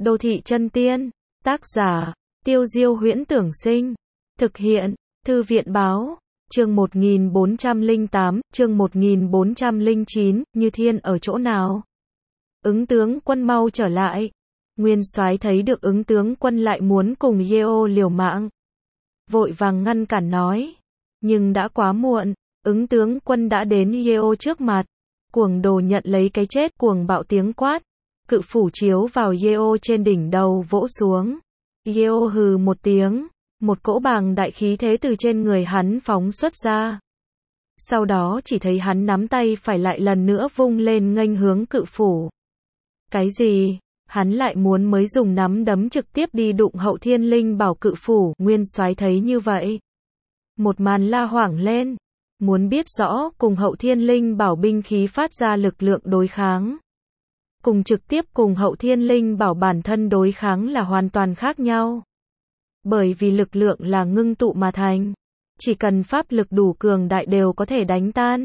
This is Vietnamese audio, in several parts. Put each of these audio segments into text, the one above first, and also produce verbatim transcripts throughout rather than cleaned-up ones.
Đô thị chân tiên. Tác giả, Tiêu Diêu Huyễn Tưởng Sinh. Thực hiện, Thư viện Báo. Chương một nghìn bốn trăm lẻ tám, chương một nghìn bốn trăm lẻ chín, Như Thiên ở chỗ nào? Ứng tướng quân mau trở lại. Nguyên Soái thấy được ứng tướng quân lại muốn cùng Yeo liều mạng. Vội vàng ngăn cản nói. Nhưng đã quá muộn, ứng tướng quân đã đến Yeo trước mặt. Cuồng đồ nhận lấy cái chết, cuồng bạo tiếng quát. Cự phủ chiếu vào Yeo trên đỉnh đầu vỗ xuống. Yeo hừ một tiếng, một cỗ bàng đại khí thế từ trên người hắn phóng xuất ra. Sau đó chỉ thấy hắn nắm tay phải lại lần nữa vung lên nghênh hướng cự phủ. Cái gì? Hắn lại muốn mới dùng nắm đấm trực tiếp đi đụng Hậu Thiên Linh Bảo cự phủ. Nguyên Soái thấy như vậy, một màn la hoảng lên, muốn biết rõ cùng Hậu Thiên Linh Bảo binh khí phát ra lực lượng đối kháng, cùng trực tiếp cùng Hậu Thiên Linh Bảo bản thân đối kháng là hoàn toàn khác nhau. Bởi vì lực lượng là ngưng tụ mà thành, chỉ cần pháp lực đủ cường đại đều có thể đánh tan.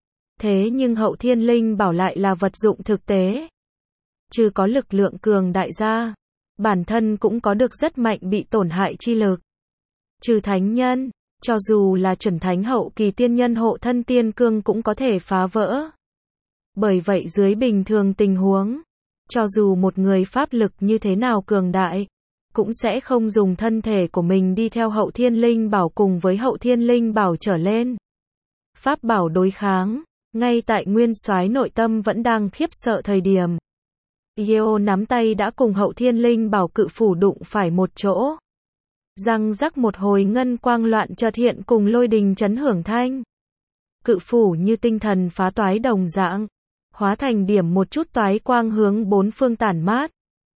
Thế nhưng Hậu Thiên Linh Bảo lại là vật dụng thực tế. Trừ có lực lượng cường đại ra, bản thân cũng có được rất mạnh bị tổn hại chi lực. Trừ thánh nhân, cho dù là chuẩn thánh hậu kỳ tiên nhân hộ thân tiên cương cũng có thể phá vỡ. Bởi vậy dưới bình thường tình huống, cho dù một người pháp lực như thế nào cường đại, cũng sẽ không dùng thân thể của mình đi theo Hậu Thiên Linh Bảo cùng với Hậu Thiên Linh Bảo trở lên. Pháp bảo đối kháng, ngay tại Nguyên Soái nội tâm vẫn đang khiếp sợ thời điểm. Yeo nắm tay đã cùng Hậu Thiên Linh Bảo cự phủ đụng phải một chỗ. Răng rắc một hồi ngân quang loạn chợt hiện cùng lôi đình chấn hưởng thanh. Cự phủ như tinh thần phá toái đồng dạng, hóa thành điểm một chút toái quang hướng bốn phương tản mát.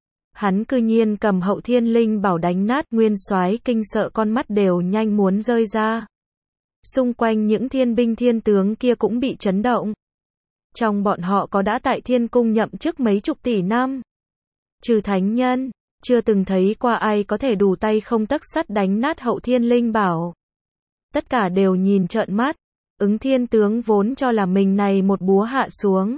Hắn cư nhiên cầm Hậu Thiên Linh Bảo đánh nát. Nguyên Soái kinh sợ con mắt đều nhanh muốn rơi ra. Xung quanh những thiên binh thiên tướng kia cũng bị chấn động. Trong bọn họ có đã tại thiên cung nhậm chức mấy chục tỷ năm. Trừ thánh nhân, chưa từng thấy qua ai có thể đủ tay không tấc sắt đánh nát Hậu Thiên Linh Bảo. Tất cả đều nhìn trợn mắt. Ứng thiên tướng vốn cho là mình này một búa hạ xuống.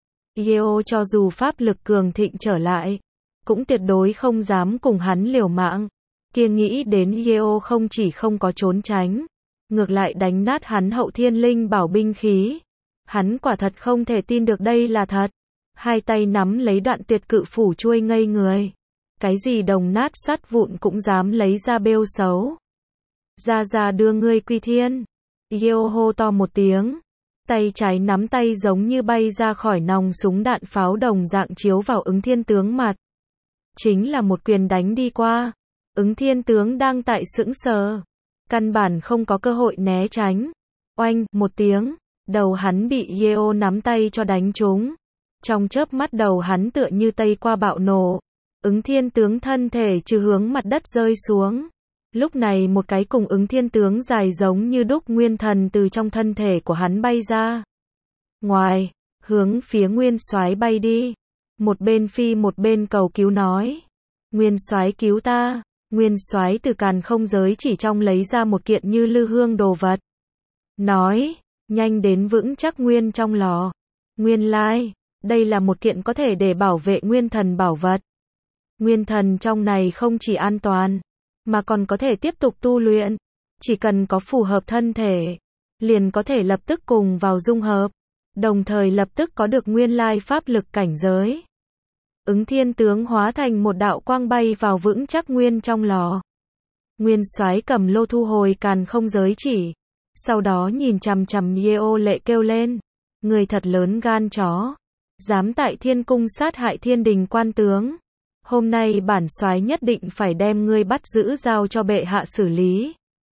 Yeo cho dù pháp lực cường thịnh trở lại, cũng tuyệt đối không dám cùng hắn liều mạng. Kia nghĩ đến Yeo không chỉ không có trốn tránh, ngược lại đánh nát hắn Hậu Thiên Linh Bảo binh khí. Hắn quả thật không thể tin được đây là thật. Hai tay nắm lấy đoạn tuyệt cự phủ chuôi ngây người. Cái gì đồng nát sắt vụn cũng dám lấy ra bêu xấu. Ra ra đưa ngươi quy thiên. Yeo hô to một tiếng. Tay trái nắm tay giống như bay ra khỏi nòng súng đạn pháo đồng dạng chiếu vào ứng thiên tướng mặt. Chính là một quyền đánh đi qua. Ứng thiên tướng đang tại sững sờ. Căn bản không có cơ hội né tránh. Oanh, một tiếng. Đầu hắn bị Yeo nắm tay cho đánh trúng. Trong chớp mắt đầu hắn tựa như tây qua bạo nổ. Ứng thiên tướng thân thể trừ hướng mặt đất rơi xuống. Lúc này một cái cùng ứng thiên tướng dài giống như đúc nguyên thần từ trong thân thể của hắn bay ra. Ngoài, hướng phía Nguyên Soái bay đi. Một bên phi một bên cầu cứu nói. Nguyên Soái cứu ta. Nguyên Soái từ càn không giới chỉ trong lấy ra một kiện như lư hương đồ vật. Nói, nhanh đến vững chắc nguyên trong lò. Nguyên lai, đây là một kiện có thể để bảo vệ nguyên thần bảo vật. Nguyên thần trong này không chỉ an toàn, mà còn có thể tiếp tục tu luyện. Chỉ cần có phù hợp thân thể, liền có thể lập tức cùng vào dung hợp, đồng thời lập tức có được nguyên lai pháp lực cảnh giới. Ứng thiên tướng hóa thành một đạo quang bay vào vững chắc nguyên trong lò. Nguyên Soái cầm lô thu hồi càn không giới chỉ. Sau đó nhìn chằm chằm Yeo lệ kêu lên. Người thật lớn gan chó. Dám tại thiên cung sát hại thiên đình quan tướng. Hôm nay bản soái nhất định phải đem ngươi bắt giữ giao cho bệ hạ xử lý.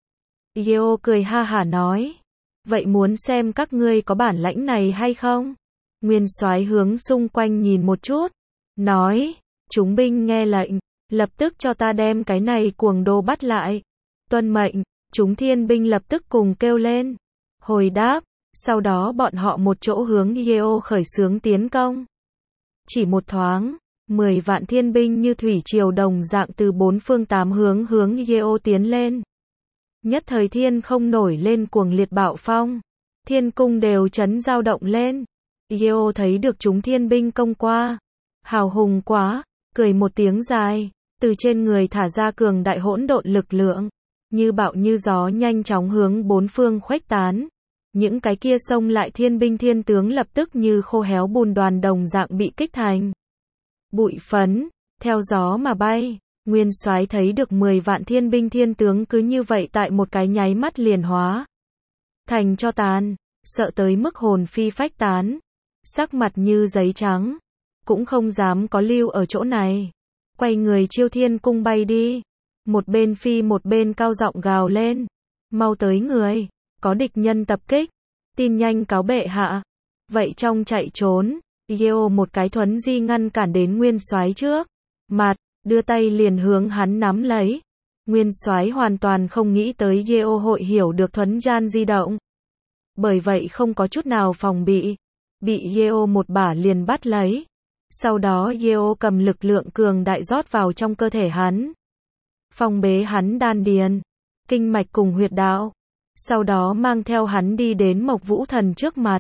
Yeo cười ha hả nói. Vậy muốn xem các ngươi có bản lãnh này hay không? Nguyên Soái hướng xung quanh nhìn một chút. Nói, chúng binh nghe lệnh, lập tức cho ta đem cái này cuồng đồ bắt lại. Tuân mệnh, chúng thiên binh lập tức cùng kêu lên. Hồi đáp, sau đó bọn họ một chỗ hướng Yeo khởi xướng tiến công. Chỉ một thoáng, mười vạn thiên binh như thủy triều đồng dạng từ bốn phương tám hướng hướng Yeo tiến lên. Nhất thời thiên không nổi lên cuồng liệt bạo phong. Thiên cung đều chấn dao động lên. Yeo thấy được chúng thiên binh công qua. Hào hùng quá, cười một tiếng dài, từ trên người thả ra cường đại hỗn độn lực lượng, như bão như gió nhanh chóng hướng bốn phương khuếch tán. Những cái kia xông lại thiên binh thiên tướng lập tức như khô héo bùn đoàn đồng dạng bị kích thành bụi phấn, theo gió mà bay. Nguyên Soái thấy được mười vạn thiên binh thiên tướng cứ như vậy tại một cái nháy mắt liền hóa thành tro tàn, sợ tới mức hồn phi phách tán, sắc mặt như giấy trắng, cũng không dám có lưu ở chỗ này, quay người chiêu thiên cung bay đi. Một bên phi một bên cao giọng gào lên, mau tới người, có địch nhân tập kích, tin nhanh cáo bệ hạ. Vậy trong chạy trốn, Geo một cái thuấn di ngăn cản đến Nguyên Soái trước mặt, đưa tay liền hướng hắn nắm lấy. Nguyên Soái hoàn toàn không nghĩ tới Geo hội hiểu được thuấn gian di động, bởi vậy không có chút nào phòng bị, bị Geo một bả liền bắt lấy. Sau đó Geo cầm lực lượng cường đại rót vào trong cơ thể hắn, phong bế hắn đan điền, kinh mạch cùng huyệt đạo. Sau đó mang theo hắn đi đến Mộc Vũ Thần trước mặt,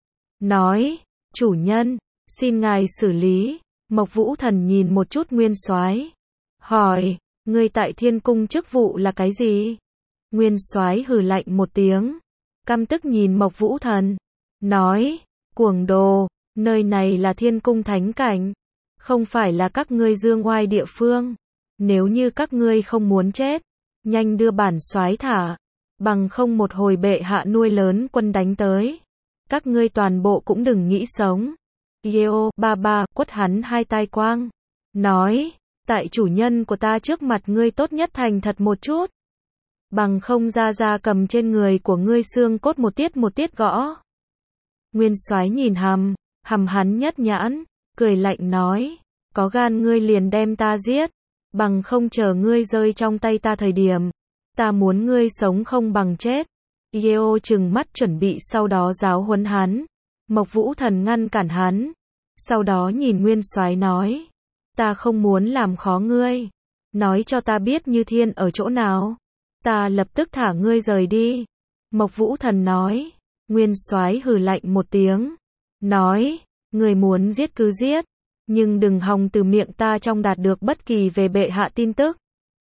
nói: chủ nhân, xin ngài xử lý. Mộc Vũ Thần nhìn một chút Nguyên Soái, hỏi: ngươi tại thiên cung chức vụ là cái gì? Nguyên Soái hừ lạnh một tiếng, căm tức nhìn Mộc Vũ Thần, nói: cuồng đồ, nơi này là thiên cung thánh cảnh, không phải là các ngươi dương oai địa phương. Nếu như các ngươi không muốn chết, nhanh đưa bản soái thả, bằng không một hồi bệ hạ nuôi lớn quân đánh tới, các ngươi toàn bộ cũng đừng nghĩ sống. Geo ba ba quất hắn hai tai quang, nói: tại chủ nhân của ta trước mặt ngươi tốt nhất thành thật một chút, bằng không ra ra cầm trên người của ngươi xương cốt một tiết một tiết gõ. Nguyên Soái nhìn hằm hằm hắn nhất nhãn, cười lạnh nói: có gan ngươi liền đem ta giết, bằng không chờ ngươi rơi trong tay ta thời điểm, ta muốn ngươi sống không bằng chết. Geo trừng mắt chuẩn bị sau đó giáo huấn hắn. Mộc Vũ Thần ngăn cản hắn, sau đó nhìn Nguyên Soái nói: ta không muốn làm khó ngươi, nói cho ta biết Như Thiên ở chỗ nào, ta lập tức thả ngươi rời đi. Mộc Vũ Thần nói. Nguyên Soái hừ lạnh một tiếng, nói: ngươi muốn giết cứ giết, nhưng đừng hòng từ miệng ta trong đạt được bất kỳ về bệ hạ tin tức.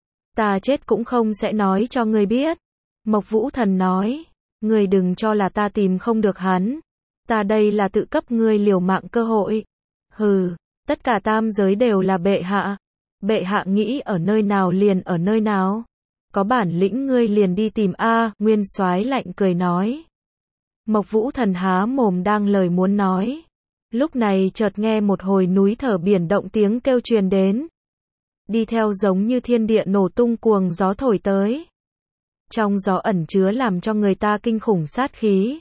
Ta chết cũng không sẽ nói cho ngươi biết. Mộc Vũ Thần nói: ngươi đừng cho là ta tìm không được hắn, ta đây là tự cấp ngươi liều mạng cơ hội. Hừ, tất cả tam giới đều là bệ hạ, bệ hạ nghĩ ở nơi nào liền ở nơi nào, có bản lĩnh ngươi liền đi tìm a. Nguyên Soái lạnh cười nói. Mộc Vũ Thần há mồm đang lời muốn nói, lúc này chợt nghe một hồi núi thở biển động tiếng kêu truyền đến, đi theo giống như thiên địa nổ tung cuồng gió thổi tới. Trong gió ẩn chứa làm cho người ta kinh khủng sát khí.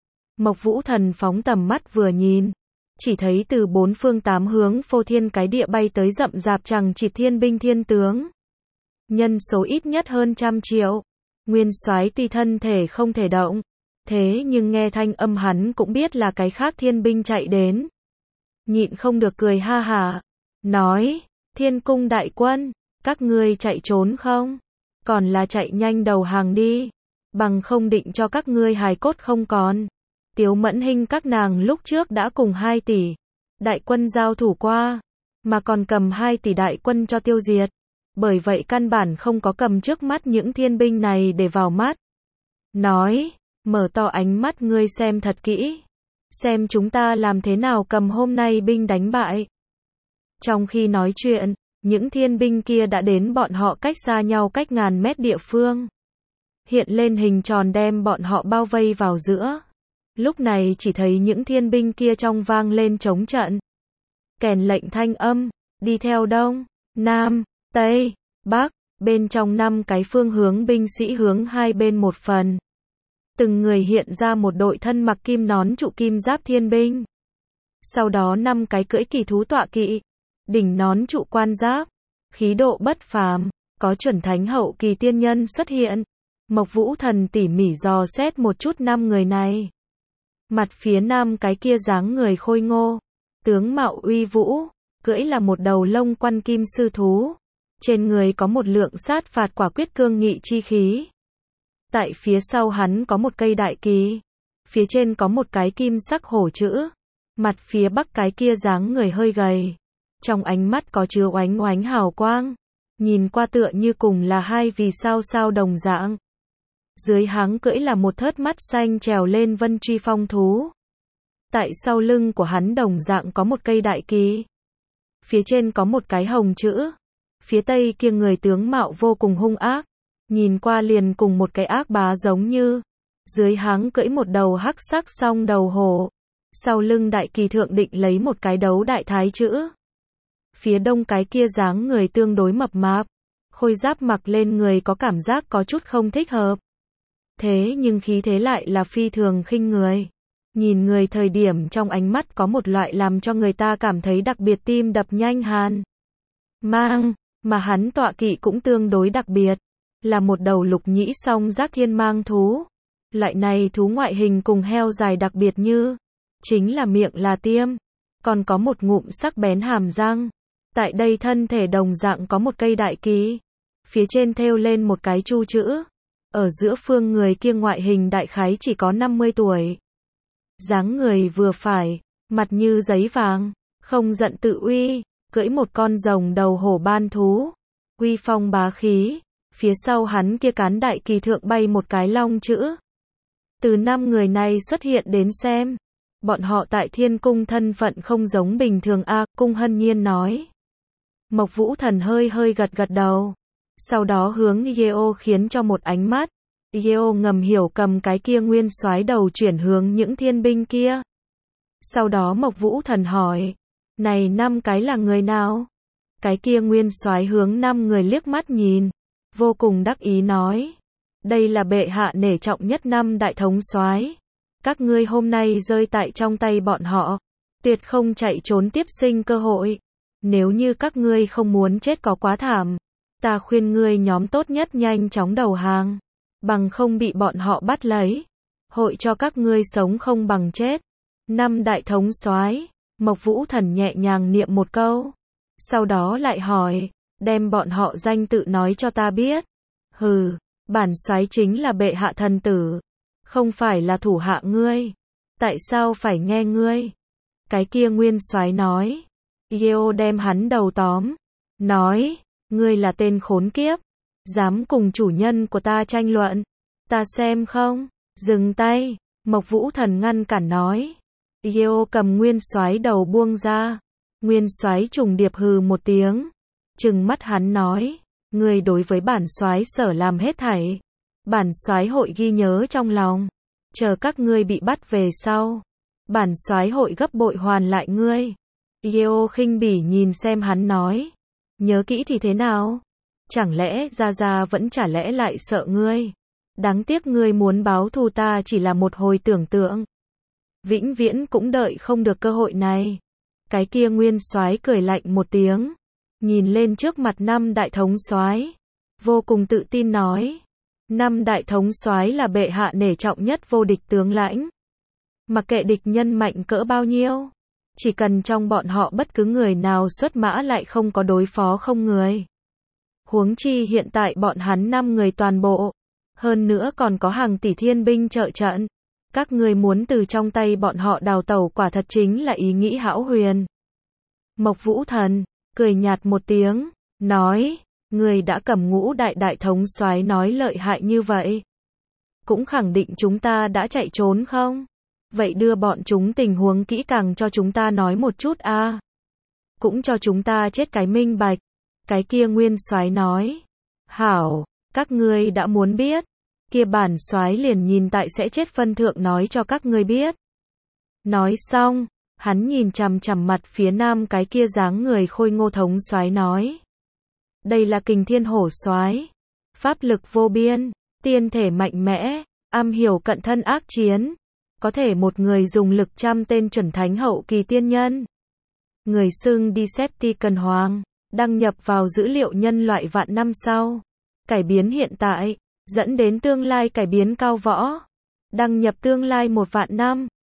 Mộc Vũ Thần phóng tầm mắt vừa nhìn, chỉ thấy từ bốn phương tám hướng phô thiên cái địa bay tới rậm rạp chằng chịt thiên binh thiên tướng, nhân số ít nhất hơn trăm triệu. Nguyên Soái tuy thân thể không thể động, thế nhưng nghe thanh âm hắn cũng biết là cái khác thiên binh chạy đến, nhịn không được cười ha hả, nói: Thiên cung đại quân, các ngươi chạy trốn không? Còn là chạy nhanh đầu hàng đi, bằng không định cho các ngươi hài cốt không còn. Tiếu Mẫn Hinh các nàng lúc trước đã cùng hai tỷ đại quân giao thủ qua, mà còn cầm hai tỷ đại quân cho tiêu diệt, bởi vậy căn bản không có cầm trước mắt những thiên binh này để vào mắt. Nói: mở to ánh mắt ngươi xem thật kỹ, xem chúng ta làm thế nào cầm hôm nay binh đánh bại. Trong khi nói chuyện, những thiên binh kia đã đến bọn họ cách xa nhau cách ngàn mét địa phương, hiện lên hình tròn đem bọn họ bao vây vào giữa. Lúc này chỉ thấy những thiên binh kia trong vang lên trống trận, kèn lệnh thanh âm, đi theo đông, nam, tây, bắc, bên trong năm cái phương hướng binh sĩ hướng hai bên một phần. Từng người hiện ra một đội thân mặc kim nón trụ kim giáp thiên binh. Sau đó năm cái cưỡi kỳ thú tọa kỵ, đỉnh nón trụ quan giáp, khí độ bất phàm, có chuẩn thánh hậu kỳ tiên nhân xuất hiện. Mộc Vũ Thần tỉ mỉ dò xét một chút năm người này. Mặt phía nam cái kia dáng người khôi ngô, tướng mạo uy vũ, cưỡi là một đầu lông quan kim sư thú, trên người có một lượng sát phạt quả quyết cương nghị chi khí. Tại phía sau hắn có một cây đại kỳ, phía trên có một cái kim sắc hổ chữ. Mặt phía bắc cái kia dáng người hơi gầy, trong ánh mắt có chứa oánh oánh hào quang, nhìn qua tựa như cùng là hai vì sao sao đồng dạng. Dưới háng cưỡi là một thớt mắt xanh trèo lên vân truy phong thú. Tại sau lưng của hắn đồng dạng có một cây đại kỳ. Phía trên có một cái hồng chữ. Phía tây kia người tướng mạo vô cùng hung ác. Nhìn qua liền cùng một cái ác bá giống như. Dưới háng cưỡi một đầu hắc sắc song đầu hổ. Sau lưng đại kỳ thượng định lấy một cái đấu đại thái chữ. Phía đông cái kia dáng người tương đối mập mạp. Khôi giáp mặc lên người có cảm giác có chút không thích hợp. Thế nhưng khí thế lại là phi thường khinh người. Nhìn người thời điểm trong ánh mắt có một loại làm cho người ta cảm thấy đặc biệt tim đập nhanh hàn. Mang, mà hắn tọa kỵ cũng tương đối đặc biệt. Là một đầu lục nhĩ song giác thiên mang thú. Loại này thú ngoại hình cùng heo dài đặc biệt như. Chính là miệng là tiêm. Còn có một ngụm sắc bén hàm răng. Tại đây thân thể đồng dạng có một cây đại kỳ. Phía trên thêu lên một cái chu chữ. Ở giữa phương người kia ngoại hình đại khái chỉ có năm mươi tuổi. Dáng người vừa phải, mặt như giấy vàng, không giận tự uy, cưỡi một con rồng đầu hổ ban thú. Uy phong bá khí, phía sau hắn kia cán đại kỳ thượng bay một cái long chữ. Từ năm người này xuất hiện đến xem. Bọn họ tại thiên cung thân phận không giống bình thường a, Cung Hân Nhiên nói. Mộc Vũ Thần hơi hơi gật gật đầu. Sau đó hướng Yeo khiến cho một ánh mắt. Yeo ngầm hiểu cầm cái kia nguyên soái đầu chuyển hướng những thiên binh kia. Sau đó Mộc Vũ Thần hỏi. Này năm cái là người nào? Cái kia nguyên soái hướng năm người liếc mắt nhìn. Vô cùng đắc ý nói. Đây là bệ hạ nể trọng nhất năm đại thống soái. Các ngươi hôm nay rơi tại trong tay bọn họ. Tuyệt không chạy trốn tiếp sinh cơ hội. Nếu như các ngươi không muốn chết có quá thảm. Ta khuyên ngươi nhóm tốt nhất nhanh chóng đầu hàng. Bằng không bị bọn họ bắt lấy. Hội cho các ngươi sống không bằng chết. Năm đại thống soái. Mộc Vũ Thần nhẹ nhàng niệm một câu. Sau đó lại hỏi. Đem bọn họ danh tự nói cho ta biết. Hừ, bản soái chính là bệ hạ thần tử. Không phải là thủ hạ ngươi. Tại sao phải nghe ngươi? Cái kia nguyên soái nói. Yeo đem hắn đầu tóm. Nói. Ngươi là tên khốn kiếp. Dám cùng chủ nhân của ta tranh luận. Ta xem không? Dừng tay. Mộc Vũ Thần ngăn cản nói. Yeo cầm nguyên soái đầu buông ra. Nguyên soái trùng điệp hừ một tiếng. Trừng mắt hắn nói. Ngươi đối với bản soái sở làm hết thảy. Bản soái hội ghi nhớ trong lòng. Chờ các ngươi bị bắt về sau. Bản soái hội gấp bội hoàn lại ngươi. Yeo khinh bỉ nhìn xem hắn nói. Nhớ kỹ thì thế nào? Chẳng lẽ Gia Gia vẫn chả lẽ lại sợ ngươi? Đáng tiếc ngươi muốn báo thù ta chỉ là một hồi tưởng tượng. Vĩnh viễn cũng đợi không được cơ hội này. Cái kia nguyên soái cười lạnh một tiếng. Nhìn lên trước mặt năm đại thống soái. Vô cùng tự tin nói. Năm đại thống soái là bệ hạ nể trọng nhất vô địch tướng lãnh. Mặc kệ địch nhân mạnh cỡ bao nhiêu. Chỉ cần trong bọn họ bất cứ người nào xuất mã lại không có đối phó không người. Huống chi hiện tại bọn hắn năm người toàn bộ. Hơn nữa còn có hàng tỷ thiên binh trợ trận. Các người muốn từ trong tay bọn họ đào tẩu quả thật chính là ý nghĩ hão huyền. Mộc Vũ Thần, cười nhạt một tiếng, nói, người đã cầm ngũ đại đại thống soái nói lợi hại như vậy. Cũng khẳng định chúng ta đã chạy trốn không? Vậy đưa bọn chúng tình huống kỹ càng cho chúng ta nói một chút a. À. Cũng cho chúng ta chết cái minh bạch. Cái kia nguyên soái nói. Hảo, các ngươi đã muốn biết. Kia bản soái liền nhìn tại sẽ chết phân thượng nói cho các ngươi biết. Nói xong, hắn nhìn chằm chằm mặt phía nam cái kia dáng người khôi ngô thống soái nói. Đây là Kình Thiên Hổ soái, pháp lực vô biên, tiên thể mạnh mẽ, am hiểu cận thân ác chiến, có thể một người dùng lực trăm tên chuẩn thánh hậu kỳ tiên nhân. Người xưng Decepticon Hoàng, đăng nhập vào dữ liệu nhân loại vạn năm sau, cải biến hiện tại, dẫn đến tương lai cải biến cao võ, đăng nhập tương lai một vạn năm.